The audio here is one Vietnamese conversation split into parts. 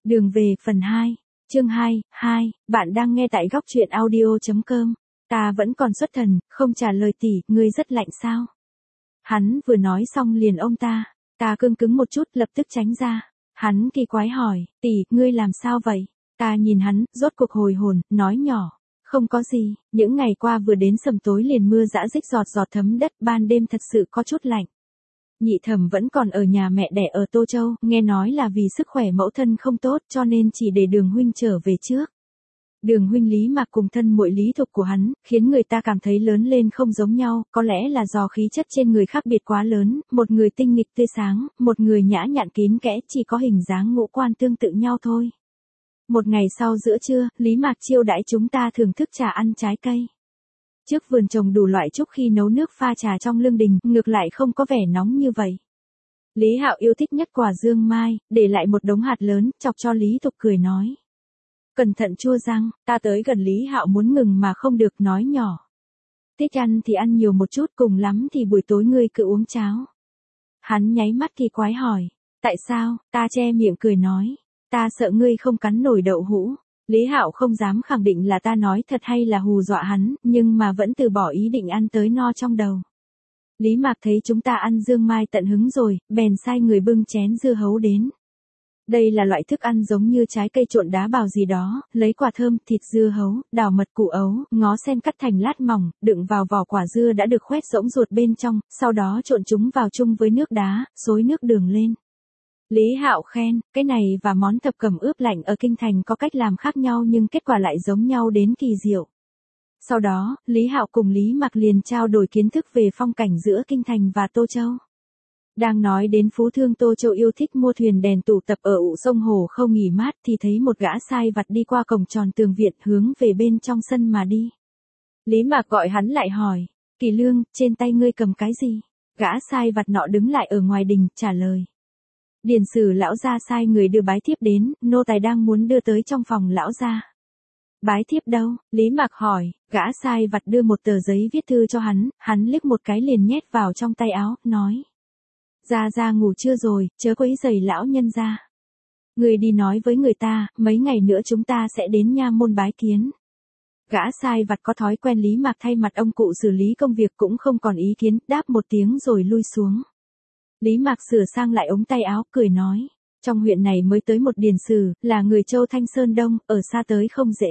Đường về phần 2, chương 2, bạn đang nghe tại góc truyện audio.com. Ta vẫn còn xuất thần, không trả lời tỷ, ngươi rất lạnh sao? Hắn vừa nói xong liền ông ta cứng cứng một chút lập tức tránh ra. Hắn kỳ quái hỏi, tỷ, ngươi làm sao vậy? Ta nhìn hắn, rốt cuộc hồi hồn, nói nhỏ. Không có gì, những ngày qua vừa đến sầm tối liền mưa dã rích giọt giọt thấm đất, ban đêm thật sự có chút lạnh. Nhị thẩm vẫn còn ở nhà mẹ đẻ ở Tô Châu, nghe nói là vì sức khỏe mẫu thân không tốt cho nên chỉ để Đường huynh trở về trước. Đường huynh Lý Mạc cùng thân muội Lý Thục của hắn, khiến người ta cảm thấy lớn lên không giống nhau, có lẽ là do khí chất trên người khác biệt quá lớn, một người tinh nghịch tươi sáng, một người nhã nhặn kín kẽ, chỉ có hình dáng ngũ quan tương tự nhau thôi. Một ngày sau giữa trưa, Lý Mạc chiêu đãi chúng ta thưởng thức trà ăn trái cây. Trước vườn trồng đủ loại trúc khi nấu nước pha trà trong lương đình, ngược lại không có vẻ nóng như vậy. Lý Hạo yêu thích nhất quả dương mai, để lại một đống hạt lớn, chọc cho Lý Thục cười nói. Cẩn thận chua răng, ta tới gần Lý Hạo muốn ngừng mà không được, nói nhỏ. Thích ăn thì ăn nhiều một chút, cùng lắm thì buổi tối ngươi cứ uống cháo. Hắn nháy mắt kỳ quái hỏi, tại sao? Ta che miệng cười nói, ta sợ ngươi không cắn nổi đậu hũ. Lý Hạo không dám khẳng định là ta nói thật hay là hù dọa hắn, nhưng mà vẫn từ bỏ ý định ăn tới no trong đầu. Lý Mạc thấy chúng ta ăn dương mai tận hứng rồi, bèn sai người bưng chén dưa hấu đến. Đây là loại thức ăn giống như trái cây trộn đá bào gì đó, lấy quả thơm, thịt dưa hấu, đào mật củ ấu, ngó sen cắt thành lát mỏng, đựng vào vỏ quả dưa đã được khoét rỗng ruột bên trong, sau đó trộn chúng vào chung với nước đá, xối nước đường lên. Lý Hạo khen, cái này và món thập cẩm ướp lạnh ở Kinh Thành có cách làm khác nhau nhưng kết quả lại giống nhau đến kỳ diệu. Sau đó, Lý Hạo cùng Lý Mạc liền trao đổi kiến thức về phong cảnh giữa Kinh Thành và Tô Châu. Đang nói đến phú thương Tô Châu yêu thích mua thuyền đèn tụ tập ở ụ sông hồ không nghỉ mát thì thấy một gã sai vặt đi qua cổng tròn tường viện hướng về bên trong sân mà đi. Lý Mạc gọi hắn lại hỏi, Kỳ Lương, trên tay ngươi cầm cái gì? Gã sai vặt nọ đứng lại ở ngoài đình, trả lời. Điền Sử lão gia sai người đưa bái thiếp đến, nô tài đang muốn đưa tới trong phòng lão gia. Bái thiếp đâu? Lý Mạc hỏi, gã sai vặt đưa một tờ giấy viết thư cho hắn liếc một cái liền nhét vào trong tay áo, nói. Gia ngủ chưa rồi, chớ quấy rầy lão nhân gia. Người đi nói với người ta, mấy ngày nữa chúng ta sẽ đến nha môn bái kiến. Gã sai vặt có thói quen Lý Mạc thay mặt ông cụ xử lý công việc cũng không còn ý kiến, đáp một tiếng rồi lui xuống. Lý Mạc sửa sang lại ống tay áo, cười nói, trong huyện này mới tới một điền sử, là người Châu Thanh Sơn Đông, ở xa tới không dễ.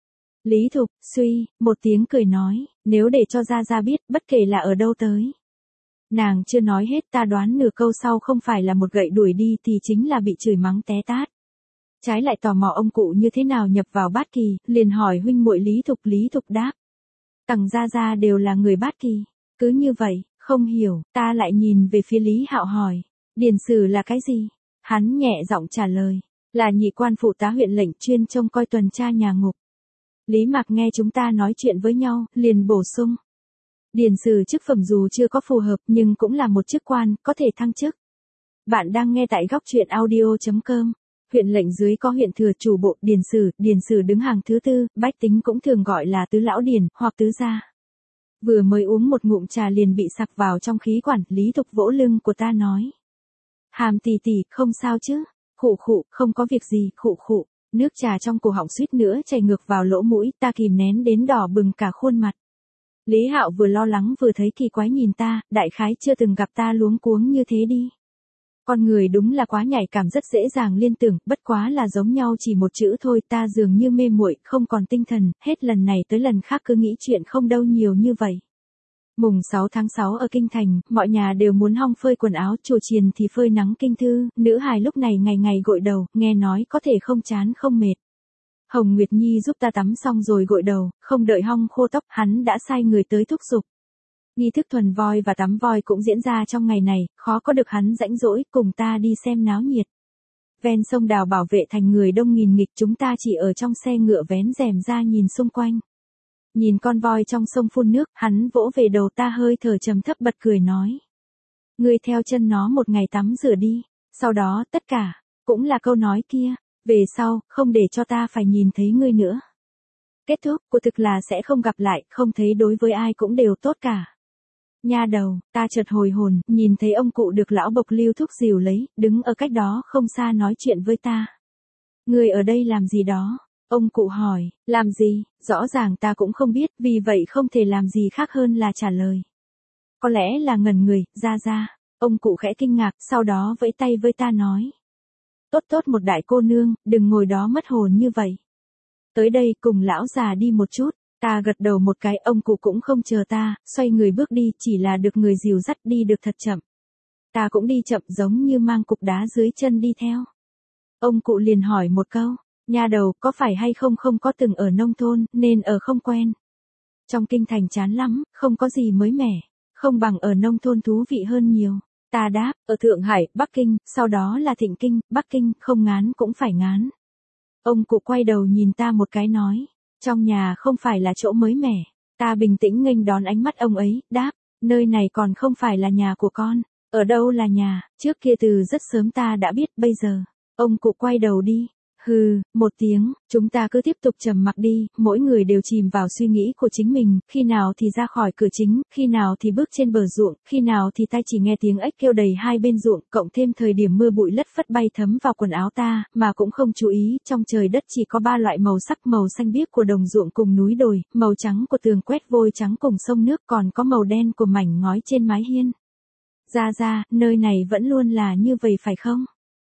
Lý Thục, suy, một tiếng cười nói, nếu để cho Gia biết, bất kể là ở đâu tới. Nàng chưa nói hết, ta đoán nửa câu sau không phải là một gậy đuổi đi thì chính là bị chửi mắng té tát. Trái lại tò mò ông cụ như thế nào nhập vào Bát Kỳ, liền hỏi huynh muội Lý Thục đáp. Tằng Gia đều là người Bát Kỳ, cứ như vậy. Không hiểu, ta lại nhìn về phía Lý Hạo hỏi, điền sử là cái gì? Hắn nhẹ giọng trả lời, là nhị quan phụ tá huyện lệnh chuyên trông coi tuần tra nhà ngục. Lý Mạc nghe chúng ta nói chuyện với nhau, liền bổ sung. Điền sử chức phẩm dù chưa có phù hợp nhưng cũng là một chức quan, có thể thăng chức. Bạn đang nghe tại góc truyện audio.com. Huyện lệnh dưới có huyện thừa chủ bộ điền sử đứng hàng thứ tư, bách tính cũng thường gọi là tứ lão điền, hoặc tứ gia. Vừa mới uống một ngụm trà liền bị sặc vào trong khí quản, Lý Thục vỗ lưng của ta nói. Hàm tỷ tỷ, không sao chứ? Khụ, không có việc gì, khụ. Nước trà trong cổ họng suýt nữa chảy ngược vào lỗ mũi, ta kìm nén đến đỏ bừng cả khuôn mặt. Lý Hạo vừa lo lắng vừa thấy kỳ quái nhìn ta, đại khái chưa từng gặp ta luống cuống như thế đi. Con người đúng là quá nhạy cảm, rất dễ dàng liên tưởng, bất quá là giống nhau chỉ một chữ thôi, ta dường như mê muội, không còn tinh thần, hết lần này tới lần khác cứ nghĩ chuyện không đâu nhiều như vậy. Mùng 6 tháng 6 ở Kinh Thành, mọi nhà đều muốn hong phơi quần áo, chùa chiền thì phơi nắng kinh thư, nữ hài lúc này ngày ngày gội đầu, nghe nói có thể không chán không mệt. Hồng Nguyệt Nhi giúp ta tắm xong rồi gội đầu, không đợi hong khô tóc, hắn đã sai người tới thúc giục. Nghi thức thuần voi và tắm voi cũng diễn ra trong ngày này, khó có được hắn rãnh rỗi, cùng ta đi xem náo nhiệt. Ven sông Đào bảo vệ thành người đông nghìn nghịch, chúng ta chỉ ở trong xe ngựa vén rèm ra nhìn xung quanh. Nhìn con voi trong sông phun nước, hắn vỗ về đầu ta hơi thở trầm thấp bật cười nói. Ngươi theo chân nó một ngày tắm rửa đi, sau đó tất cả, cũng là câu nói kia, về sau, không để cho ta phải nhìn thấy ngươi nữa. Kết thúc, của thực là sẽ không gặp lại, không thấy đối với ai cũng đều tốt cả. Nha đầu, ta chợt hồi hồn, nhìn thấy ông cụ được lão Bộc Lưu thúc dìu lấy, đứng ở cách đó không xa nói chuyện với ta. Ngươi ở đây làm gì đó? Ông cụ hỏi, làm gì, rõ ràng ta cũng không biết, vì vậy không thể làm gì khác hơn là trả lời. Có lẽ là ngẩn người, ra. Ông cụ khẽ kinh ngạc, sau đó vẫy tay với ta nói. Tốt một đại cô nương, đừng ngồi đó mất hồn như vậy. Tới đây cùng lão già đi một chút, ta gật đầu một cái, ông cụ cũng không chờ ta, xoay người bước đi, chỉ là được người dìu dắt đi được thật chậm. Ta cũng đi chậm giống như mang cục đá dưới chân đi theo. Ông cụ liền hỏi một câu, nha đầu có phải hay không có từng ở nông thôn, nên ở không quen. Trong kinh thành chán lắm, không có gì mới mẻ, không bằng ở nông thôn thú vị hơn nhiều. Ta đáp, ở Thượng Hải, Bắc Kinh, sau đó là Thịnh Kinh, Bắc Kinh, không ngán cũng phải ngán. Ông cụ quay đầu nhìn ta một cái nói, trong nhà không phải là chỗ mới mẻ. Ta bình tĩnh nghênh đón ánh mắt ông ấy, đáp, nơi này còn không phải là nhà của con. Ở đâu là nhà, trước kia từ rất sớm ta đã biết, bây giờ. Ông cụ quay đầu đi. Hừ, một tiếng, chúng ta cứ tiếp tục trầm mặc đi, mỗi người đều chìm vào suy nghĩ của chính mình, khi nào thì ra khỏi cửa chính, khi nào thì bước trên bờ ruộng, khi nào thì tai chỉ nghe tiếng ếch kêu đầy hai bên ruộng, cộng thêm thời điểm mưa bụi lất phất bay thấm vào quần áo ta, mà cũng không chú ý, trong trời đất chỉ có ba loại màu sắc, màu xanh biếc của đồng ruộng cùng núi đồi, màu trắng của tường quét vôi trắng cùng sông nước, còn có màu đen của mảnh ngói trên mái hiên. Ra, nơi này vẫn luôn là như vậy phải không?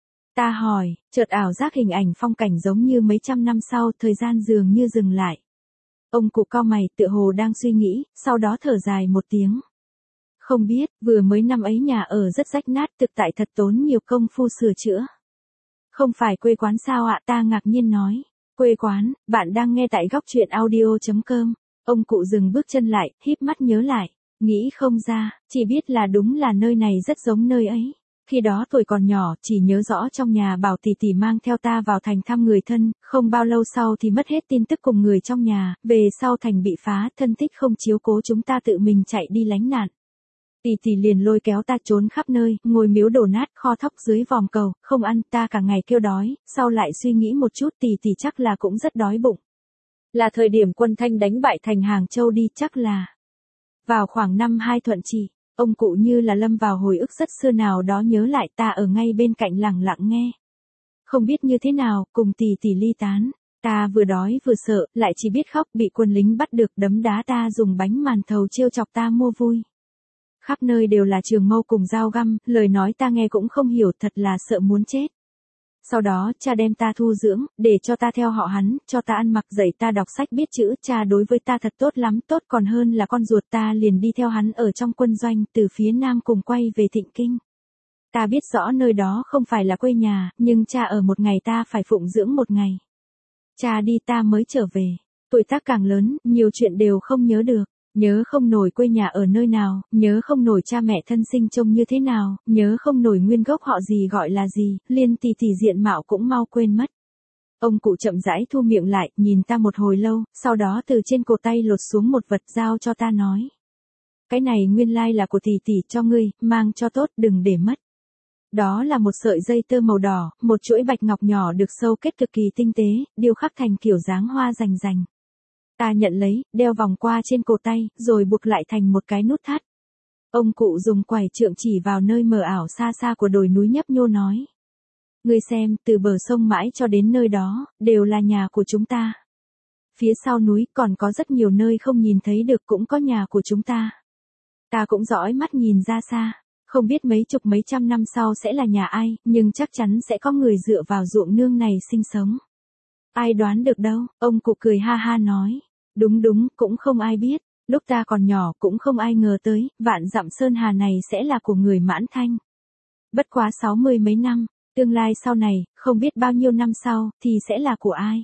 Ta hỏi, chợt ảo giác hình ảnh phong cảnh giống như mấy trăm năm sau, thời gian dường như dừng lại. Ông cụ cau mày, tựa hồ đang suy nghĩ, sau đó thở dài một tiếng. Không biết, vừa mới năm ấy nhà ở rất rách nát, thực tại thật tốn nhiều công phu sửa chữa. Không phải quê quán sao ạ? Ta ngạc nhiên nói. Quê quán, bạn đang nghe tại góc truyện audio.com. Ông cụ dừng bước chân lại, híp mắt nhớ lại. Nghĩ không ra, chỉ biết là đúng là nơi này rất giống nơi ấy. Khi đó tuổi còn nhỏ, chỉ nhớ rõ trong nhà bảo tỷ tỷ mang theo ta vào thành thăm người thân, không bao lâu sau thì mất hết tin tức cùng người trong nhà, về sau thành bị phá, thân thích không chiếu cố chúng ta tự mình chạy đi lánh nạn. Tỷ tỷ liền lôi kéo ta trốn khắp nơi, ngồi miếu đổ nát, kho thóc dưới vòm cầu, không ăn, ta cả ngày kêu đói, sau lại suy nghĩ một chút, tỷ tỷ chắc là cũng rất đói bụng. Là thời điểm quân Thanh đánh bại thành Hàng Châu đi, chắc là vào khoảng năm 2 Thuận Trị. Ông cụ như là lâm vào hồi ức rất xưa nào đó, nhớ lại, ta ở ngay bên cạnh lặng lặng nghe. Không biết như thế nào, cùng tỷ tỷ ly tán. Ta vừa đói vừa sợ, lại chỉ biết khóc, bị quân lính bắt được đấm đá ta, dùng bánh màn thầu trêu chọc ta mua vui. Khắp nơi đều là trường mâu cùng dao găm, lời nói ta nghe cũng không hiểu, thật là sợ muốn chết. Sau đó, cha đem ta thu dưỡng, để cho ta theo họ hắn, cho ta ăn mặc, dạy ta đọc sách biết chữ, cha đối với ta thật tốt lắm, tốt còn hơn là con ruột. Ta liền đi theo hắn ở trong quân doanh, từ phía nam cùng quay về Thịnh Kinh. Ta biết rõ nơi đó không phải là quê nhà, nhưng cha ở một ngày ta phải phụng dưỡng một ngày. Cha đi ta mới trở về, tuổi tác càng lớn, nhiều chuyện đều không nhớ được. Nhớ không nổi quê nhà ở nơi nào, nhớ không nổi cha mẹ thân sinh trông như thế nào, nhớ không nổi nguyên gốc họ gì gọi là gì, liên tỷ tỷ diện mạo cũng mau quên mất. Ông cụ chậm rãi thu miệng lại, nhìn ta một hồi lâu, sau đó từ trên cổ tay lột xuống một vật giao cho ta nói. Cái này nguyên lai là của tỷ tỷ cho ngươi, mang cho tốt, đừng để mất. Đó là một sợi dây tơ màu đỏ, một chuỗi bạch ngọc nhỏ được sâu kết cực kỳ tinh tế, điêu khắc thành kiểu dáng hoa rành rành. Ta nhận lấy, đeo vòng qua trên cổ tay, rồi buộc lại thành một cái nút thắt. Ông cụ dùng quải trượng chỉ vào nơi mờ ảo xa xa của đồi núi nhấp nhô nói. Ngươi xem, từ bờ sông mãi cho đến nơi đó, đều là nhà của chúng ta. Phía sau núi còn có rất nhiều nơi không nhìn thấy được, cũng có nhà của chúng ta. Ta cũng dõi mắt nhìn ra xa, không biết mấy chục mấy trăm năm sau sẽ là nhà ai, nhưng chắc chắn sẽ có người dựa vào ruộng nương này sinh sống. Ai đoán được đâu, ông cụ cười ha ha nói. Đúng, cũng không ai biết, lúc ta còn nhỏ cũng không ai ngờ tới, vạn dặm sơn hà này sẽ là của người Mãn Thanh. Bất quá 60 mấy năm, tương lai sau này, không biết bao nhiêu năm sau, thì sẽ là của ai?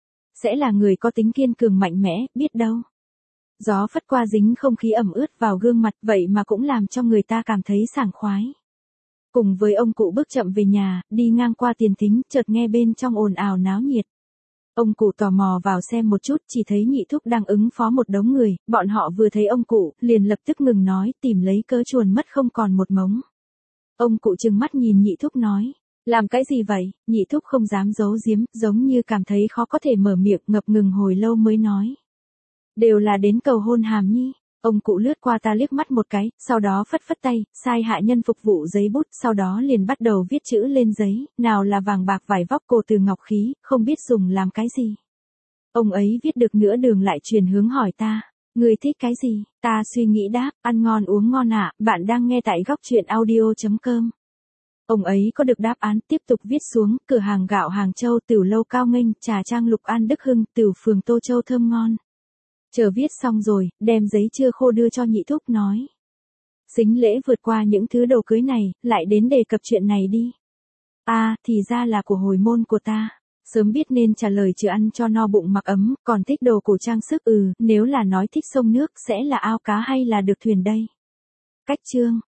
Sẽ là người có tính kiên cường mạnh mẽ, biết đâu. Gió phất qua dính không khí ẩm ướt vào gương mặt, vậy mà cũng làm cho người ta cảm thấy sảng khoái. Cùng với ông cụ bước chậm về nhà, đi ngang qua tiền thính, chợt nghe bên trong ồn ào náo nhiệt. Ông cụ tò mò vào xem một chút, chỉ thấy nhị thúc đang ứng phó một đống người, bọn họ vừa thấy ông cụ, liền lập tức ngừng nói, tìm lấy cớ chuồn mất không còn một mống. Ông cụ trừng mắt nhìn nhị thúc nói, làm cái gì vậy? Nhị thúc không dám giấu giếm, giống như cảm thấy khó có thể mở miệng, ngập ngừng hồi lâu mới nói. Đều là đến cầu hôn Hàm Nhi. Ông cụ lướt qua ta liếc mắt một cái, sau đó phất phất tay, sai hạ nhân phục vụ giấy bút, sau đó liền bắt đầu viết chữ lên giấy, nào là vàng bạc vải vóc cổ từ ngọc khí, không biết dùng làm cái gì. Ông ấy viết được nửa đường lại chuyển hướng hỏi ta, người thích cái gì? Ta suy nghĩ đáp, ăn ngon uống ngon ạ, bạn đang nghe tại góc truyện audio.com. Ông ấy có được đáp án, tiếp tục viết xuống, cửa hàng gạo Hàng Châu, tiểu lâu Cao Nghênh, trà trang Lục An Đức Hưng, tiểu phường Tô Châu thơm ngon. Chờ viết xong rồi, đem giấy chưa khô đưa cho nhị thúc nói. Sính lễ vượt qua những thứ đồ cưới này, lại đến đề cập chuyện này đi. Thì ra là của hồi môn của ta. Sớm biết nên trả lời chưa ăn cho no bụng mặc ấm, còn thích đồ cổ trang sức nếu là nói thích sông nước sẽ là ao cá hay là được thuyền đây. Cách chương.